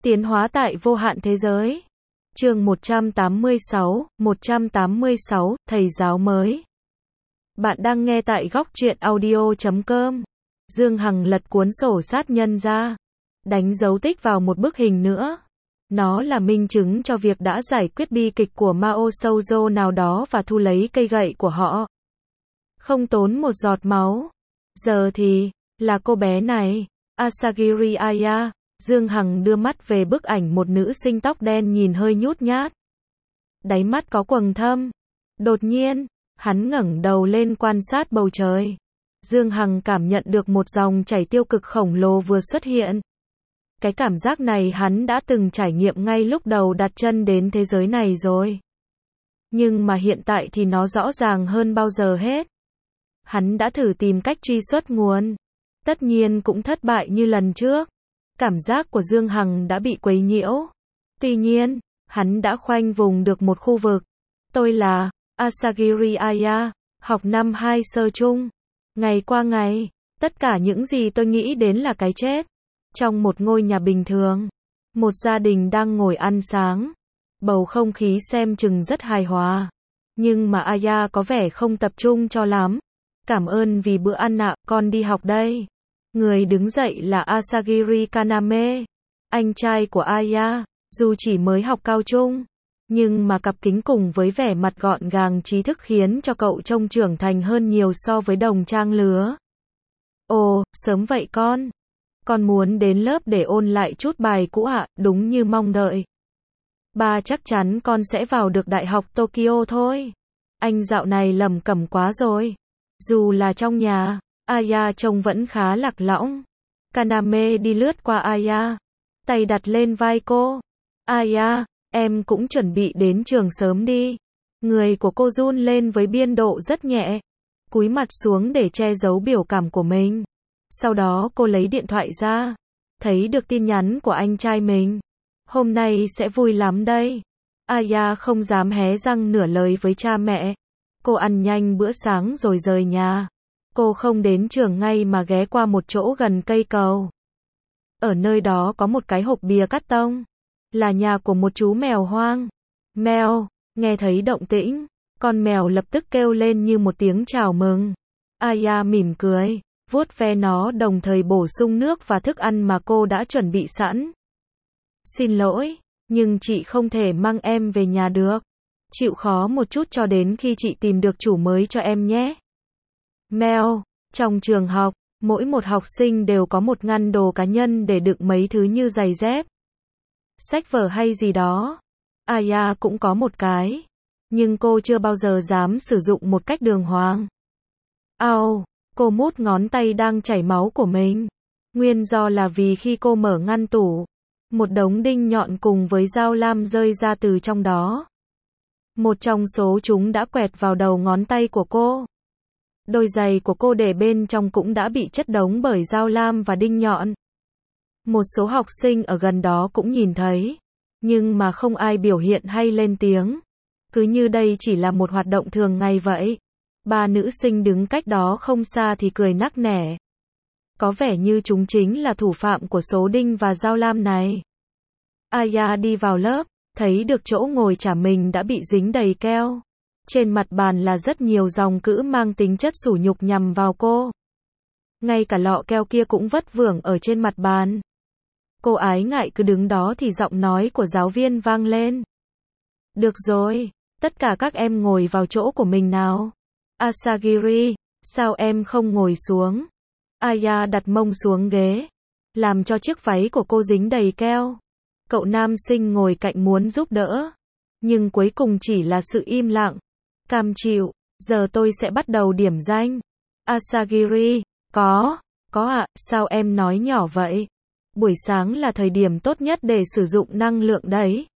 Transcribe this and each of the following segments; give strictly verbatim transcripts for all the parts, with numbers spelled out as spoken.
Tiến hóa tại vô hạn thế giới. Chương một trăm tám mươi sáu, một trăm tám mươi sáu, thầy giáo mới. Bạn đang nghe tại góc truyện audio chấm com. Dương Hằng lật cuốn sổ sát nhân ra, đánh dấu tích vào một bức hình nữa. Nó là minh chứng cho việc đã giải quyết bi kịch của Mao Shoujo nào đó và thu lấy cây gậy của họ. Không tốn một giọt máu. Giờ thì, là cô bé này, Asagiri Aya. Dương Hằng đưa mắt về bức ảnh một nữ sinh tóc đen nhìn hơi nhút nhát. Đáy mắt có quầng thâm. Đột nhiên, hắn ngẩng đầu lên quan sát bầu trời. Dương Hằng cảm nhận được một dòng chảy tiêu cực khổng lồ vừa xuất hiện. Cái cảm giác này hắn đã từng trải nghiệm ngay lúc đầu đặt chân đến thế giới này rồi. Nhưng mà hiện tại thì nó rõ ràng hơn bao giờ hết. Hắn đã thử tìm cách truy xuất nguồn. Tất nhiên cũng thất bại như lần trước. Cảm giác của Dương Hằng đã bị quấy nhiễu. Tuy nhiên, hắn đã khoanh vùng được một khu vực. Tôi là Asagiri Aya, học năm hai sơ trung. Ngày qua ngày, tất cả những gì tôi nghĩ đến là cái chết. Trong một ngôi nhà bình thường, một gia đình đang ngồi ăn sáng. Bầu không khí xem chừng rất hài hòa. Nhưng mà Aya có vẻ không tập trung cho lắm. Cảm ơn vì bữa ăn ạ, con đi học đây. Người đứng dậy là Asagiri Kaname, anh trai của Aya, dù chỉ mới học cao trung, nhưng mà cặp kính cùng với vẻ mặt gọn gàng trí thức khiến cho cậu trông trưởng thành hơn nhiều so với đồng trang lứa. Ồ, sớm vậy con. Con muốn đến lớp để ôn lại chút bài cũ ạ, đúng như mong đợi. Ba chắc chắn con sẽ vào được Đại học Tokyo thôi. Anh dạo này lẩm cẩm quá rồi. Dù là trong nhà, Aya trông vẫn khá lạc lõng. Kaname đi lướt qua Aya, tay đặt lên vai cô. Aya, em cũng chuẩn bị đến trường sớm đi. Người của cô run lên với biên độ rất nhẹ. Cúi mặt xuống để che giấu biểu cảm của mình. Sau đó cô lấy điện thoại ra. Thấy được tin nhắn của anh trai mình. Hôm nay sẽ vui lắm đây. Aya không dám hé răng nửa lời với cha mẹ. Cô ăn nhanh bữa sáng rồi rời nhà. Cô không đến trường ngay mà ghé qua một chỗ gần cây cầu. Ở nơi đó có một cái hộp bìa cắt tông. Là nhà của một chú mèo hoang. Mèo, nghe thấy động tĩnh. Con mèo lập tức kêu lên như một tiếng chào mừng. Aya mỉm cười, vuốt ve nó đồng thời bổ sung nước và thức ăn mà cô đã chuẩn bị sẵn. Xin lỗi, nhưng chị không thể mang em về nhà được. Chịu khó một chút cho đến khi chị tìm được chủ mới cho em nhé. Mèo, trong trường học, mỗi một học sinh đều có một ngăn đồ cá nhân để đựng mấy thứ như giày dép, sách vở hay gì đó. Aya cũng có một cái, nhưng cô chưa bao giờ dám sử dụng một cách đường hoàng. Ao, cô mút ngón tay đang chảy máu của mình. Nguyên do là vì khi cô mở ngăn tủ, một đống đinh nhọn cùng với dao lam rơi ra từ trong đó. Một trong số chúng đã quẹt vào đầu ngón tay của cô. Đôi giày của cô để bên trong cũng đã bị chất đống bởi dao lam và đinh nhọn. Một số học sinh ở gần đó cũng nhìn thấy, nhưng mà không ai biểu hiện hay lên tiếng. Cứ như đây chỉ là một hoạt động thường ngày vậy. Ba nữ sinh đứng cách đó không xa thì cười nắc nẻ. Có vẻ như chúng chính là thủ phạm của số đinh và dao lam này. Aya đi vào lớp, thấy được chỗ ngồi trả mình đã bị dính đầy keo. Trên mặt bàn là rất nhiều dòng chữ mang tính chất sỉ nhục nhằm vào cô. Ngay cả lọ keo kia cũng vất vưởng ở trên mặt bàn. Cô ái ngại cứ đứng đó thì giọng nói của giáo viên vang lên. Được rồi, tất cả các em ngồi vào chỗ của mình nào. Asagiri, sao em không ngồi xuống? Aya đặt mông xuống ghế, làm cho chiếc váy của cô dính đầy keo. Cậu nam sinh ngồi cạnh muốn giúp đỡ, nhưng cuối cùng chỉ là sự im lặng. Cam chịu, giờ tôi sẽ bắt đầu điểm danh. Asagiri, có, có ạ, sao em nói nhỏ vậy? Buổi sáng là thời điểm tốt nhất để sử dụng năng lượng đấy.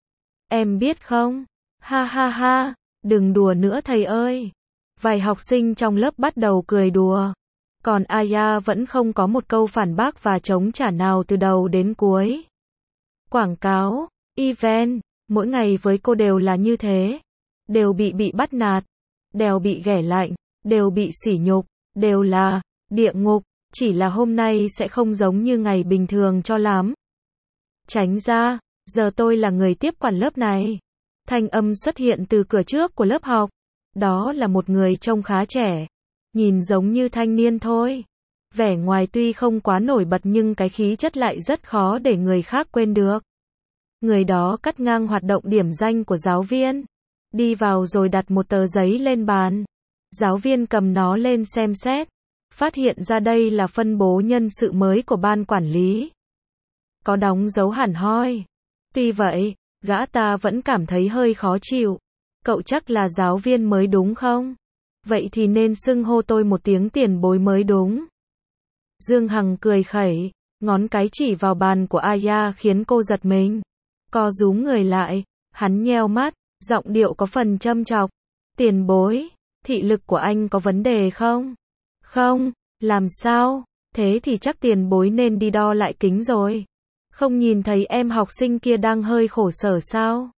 Em biết không? Ha ha ha, đừng đùa nữa thầy ơi. Vài học sinh trong lớp bắt đầu cười đùa. Còn Aya vẫn không có một câu phản bác và chống trả nào từ đầu đến cuối. Quảng cáo, event, mỗi ngày với cô đều là như thế. Đều bị bị bắt nạt, đều bị ghẻ lạnh, đều bị sỉ nhục, đều là địa ngục, chỉ là hôm nay sẽ không giống như ngày bình thường cho lắm. Tránh ra, giờ tôi là người tiếp quản lớp này. Thanh âm xuất hiện từ cửa trước của lớp học. Đó là một người trông khá trẻ. Nhìn giống như thanh niên thôi. Vẻ ngoài tuy không quá nổi bật nhưng cái khí chất lại rất khó để người khác quên được. Người đó cắt ngang hoạt động điểm danh của giáo viên. Đi vào rồi đặt một tờ giấy lên bàn. Giáo viên cầm nó lên xem xét. Phát hiện ra đây là phân bố nhân sự mới của ban quản lý. Có đóng dấu hẳn hoi. Tuy vậy, gã ta vẫn cảm thấy hơi khó chịu. Cậu chắc là giáo viên mới đúng không? Vậy thì nên xưng hô tôi một tiếng tiền bối mới đúng. Dương Hằng cười khẩy, ngón cái chỉ vào bàn của Aya khiến cô giật mình. Co rúm người lại, hắn nheo mắt, giọng điệu có phần châm chọc. Tiền bối, thị lực của anh có vấn đề không? Không, làm sao? Thế thì chắc tiền bối nên đi đo lại kính rồi. Không nhìn thấy em học sinh kia đang hơi khổ sở sao?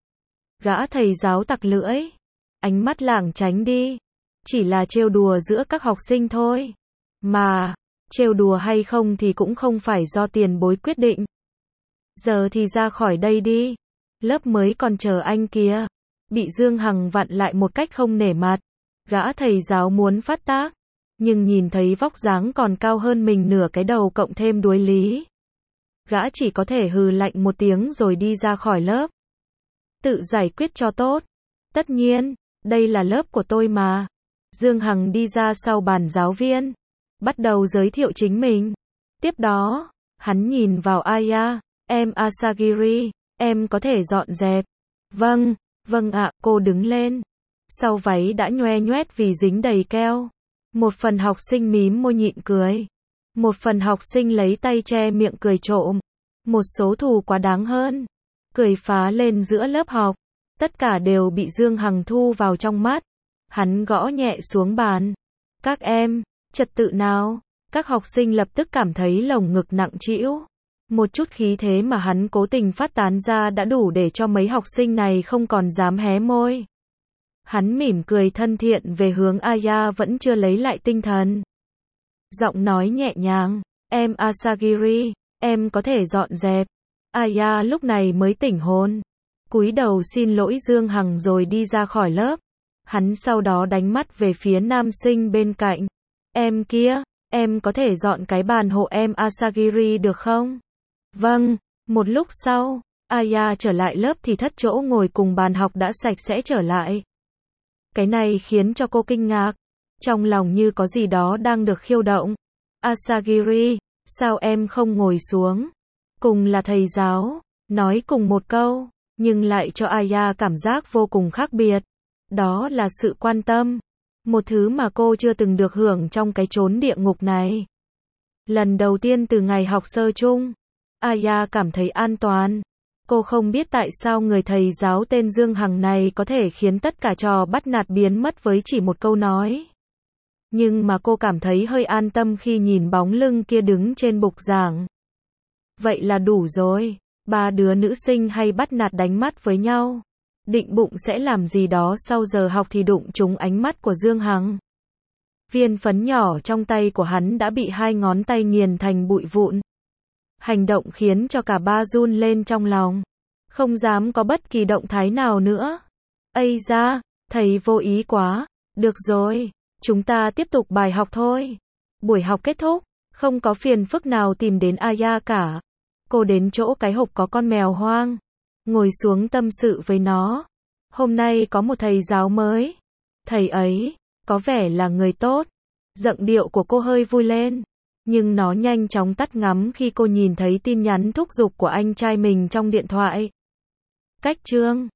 Gã thầy giáo tặc lưỡi. Ánh mắt lảng tránh đi. Chỉ là trêu đùa giữa các học sinh thôi. Mà, trêu đùa hay không thì cũng không phải do tiền bối quyết định. Giờ thì ra khỏi đây đi. Lớp mới còn chờ anh kìa. Bị Dương Hằng vặn lại một cách không nể mặt. Gã thầy giáo muốn phát tác. Nhưng nhìn thấy vóc dáng còn cao hơn mình nửa cái đầu cộng thêm đuối lý. Gã chỉ có thể hừ lạnh một tiếng rồi đi ra khỏi lớp. Tự giải quyết cho tốt. Tất nhiên, đây là lớp của tôi mà. Dương Hằng đi ra sau bàn giáo viên. Bắt đầu giới thiệu chính mình. Tiếp đó, hắn nhìn vào Aya. Em Asagiri, em có thể dọn dẹp. Vâng, vâng ạ, cô đứng lên. Sau váy đã nhoe nhoét vì dính đầy keo. Một phần học sinh mím môi nhịn cười. Một phần học sinh lấy tay che miệng cười trộm. Một số thù quá đáng hơn. Cười phá lên giữa lớp học. Tất cả đều bị Dương Hằng thu vào trong mắt. Hắn gõ nhẹ xuống bàn. Các em, trật tự nào? Các học sinh lập tức cảm thấy lồng ngực nặng trĩu. Một chút khí thế mà hắn cố tình phát tán ra đã đủ để cho mấy học sinh này không còn dám hé môi. Hắn mỉm cười thân thiện về hướng Aya vẫn chưa lấy lại tinh thần. Giọng nói nhẹ nhàng, em Asagiri, em có thể dọn dẹp. Aya lúc này mới tỉnh hồn. Cúi đầu xin lỗi Dương Hằng rồi đi ra khỏi lớp. Hắn sau đó đánh mắt về phía nam sinh bên cạnh. Em kia, em có thể dọn cái bàn hộ em Asagiri được không? Vâng, một lúc sau, Aya trở lại lớp thì thất chỗ ngồi cùng bàn học đã sạch sẽ trở lại. Cái này khiến cho cô kinh ngạc. Trong lòng như có gì đó đang được khiêu động. Asagiri, sao em không ngồi xuống? Cùng là thầy giáo, nói cùng một câu, nhưng lại cho Aya cảm giác vô cùng khác biệt. Đó là sự quan tâm. Một thứ mà cô chưa từng được hưởng trong cái chốn địa ngục này. Lần đầu tiên từ ngày học sơ chung, Aya cảm thấy an toàn. Cô không biết tại sao người thầy giáo tên Dương Hằng này có thể khiến tất cả trò bắt nạt biến mất với chỉ một câu nói. Nhưng mà cô cảm thấy hơi an tâm khi nhìn bóng lưng kia đứng trên bục giảng. Vậy là đủ rồi. Ba đứa nữ sinh hay bắt nạt đánh mắt với nhau. Định bụng sẽ làm gì đó sau giờ học thì đụng trúng ánh mắt của Dương Hằng. Viên phấn nhỏ trong tay của hắn đã bị hai ngón tay nghiền thành bụi vụn. Hành động khiến cho cả ba run lên trong lòng. Không dám có bất kỳ động thái nào nữa. Ây da, thầy vô ý quá. Được rồi, chúng ta tiếp tục bài học thôi. Buổi học kết thúc, không có phiền phức nào tìm đến Aya cả. Cô đến chỗ cái hộp có con mèo hoang. Ngồi xuống tâm sự với nó. Hôm nay có một thầy giáo mới. Thầy ấy, có vẻ là người tốt. Giọng điệu của cô hơi vui lên. Nhưng nó nhanh chóng tắt ngắm khi cô nhìn thấy tin nhắn thúc giục của anh trai mình trong điện thoại. Cách chương